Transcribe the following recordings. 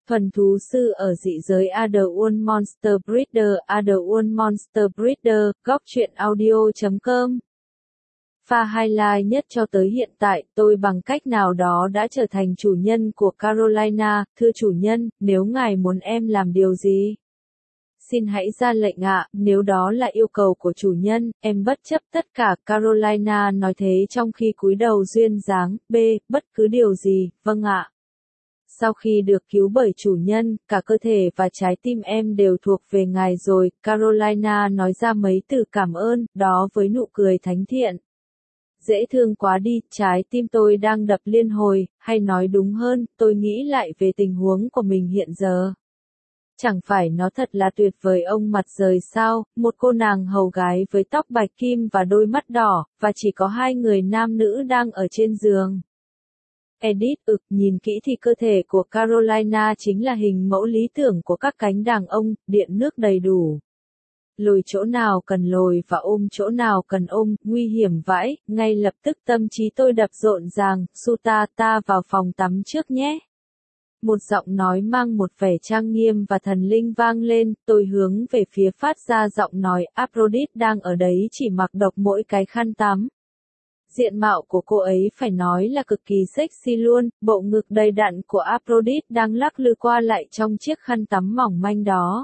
Thuần thú sư ở dị giới Otherworld Monster Breeder, Otherworld Monster Breeder, góc truyện audio.com. Pha highlight nhất cho tới hiện tại, tôi bằng cách nào đó đã trở thành chủ nhân của Carolina. Thưa chủ nhân, nếu ngài muốn em làm điều gì? Xin hãy ra lệnh ạ, nếu đó là yêu cầu của chủ nhân, em bất chấp tất cả. Carolina nói thế trong khi cúi đầu duyên dáng. Bất cứ điều gì, vâng ạ. Sau khi được cứu bởi chủ nhân, cả cơ thể và trái tim em đều thuộc về ngài rồi. Carolina nói ra mấy từ cảm ơn, đó với nụ cười thánh thiện. Dễ thương quá đi, trái tim tôi đang đập liên hồi, hay nói đúng hơn, tôi nghĩ lại về tình huống của mình hiện giờ. Chẳng phải nó thật là tuyệt vời ông mặt rời sao, một cô nàng hầu gái với tóc bạch kim và đôi mắt đỏ, và chỉ có hai người nam nữ đang ở trên giường. Edit, nhìn kỹ thì cơ thể của Carolina chính là hình mẫu lý tưởng của các cánh đàn ông, điện nước đầy đủ. Lồi chỗ nào cần lồi và ôm chỗ nào cần ôm, nguy hiểm vãi, ngay lập tức tâm trí tôi đập rộn ràng, Suta ta vào phòng tắm trước nhé. Một giọng nói mang một vẻ trang nghiêm và thần linh vang lên, tôi hướng về phía phát ra giọng nói, Aphrodite đang ở đấy chỉ mặc độc mỗi cái khăn tắm. Diện mạo của cô ấy phải nói là cực kỳ sexy luôn, bộ ngực đầy đặn của Aphrodite đang lắc lư qua lại trong chiếc khăn tắm mỏng manh đó.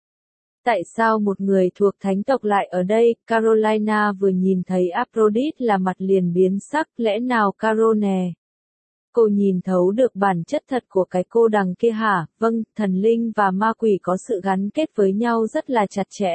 Tại sao một người thuộc thánh tộc lại ở đây? Carolina vừa nhìn thấy Aphrodite là mặt liền biến sắc, lẽ nào Caro nè? Cô nhìn thấu được bản chất thật của cái cô đằng kia hả? Vâng, thần linh và ma quỷ có sự gắn kết với nhau rất là chặt chẽ.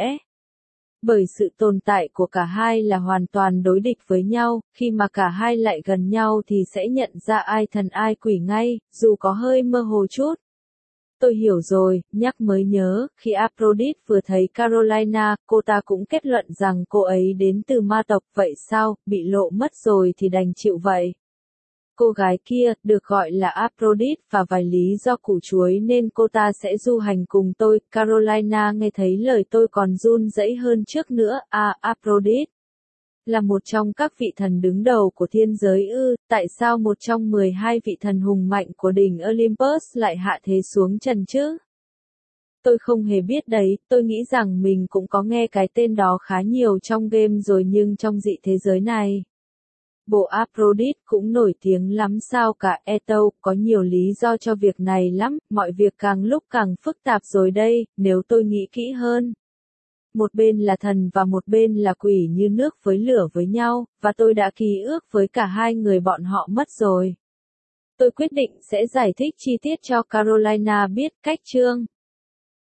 Bởi sự tồn tại của cả hai là hoàn toàn đối địch với nhau, khi mà cả hai lại gần nhau thì sẽ nhận ra ai thần ai quỷ ngay, dù có hơi mơ hồ chút. Tôi hiểu rồi, nhắc mới nhớ, khi Aphrodite vừa thấy Carolina, cô ta cũng kết luận rằng cô ấy đến từ ma tộc, vậy sao, bị lộ mất rồi thì đành chịu vậy. Cô gái kia, được gọi là Aphrodite, và vài lý do củ chuối nên cô ta sẽ du hành cùng tôi. Carolina nghe thấy lời tôi còn run rẩy hơn trước nữa. Aphrodite là một trong các vị thần đứng đầu của thiên giới ư? Tại sao một trong 12 vị thần hùng mạnh của đỉnh Olympus lại hạ thế xuống trần chứ? Tôi không hề biết đấy, tôi nghĩ rằng mình cũng có nghe cái tên đó khá nhiều trong game rồi nhưng trong dị thế giới này. Bộ Aphrodite cũng nổi tiếng lắm sao cả Eto, có nhiều lý do cho việc này lắm, mọi việc càng lúc càng phức tạp rồi đây, nếu tôi nghĩ kỹ hơn. Một bên là thần và một bên là quỷ như nước với lửa với nhau, và tôi đã ký ước với cả hai người bọn họ mất rồi. Tôi quyết định sẽ giải thích chi tiết cho Carolina biết. Cách chương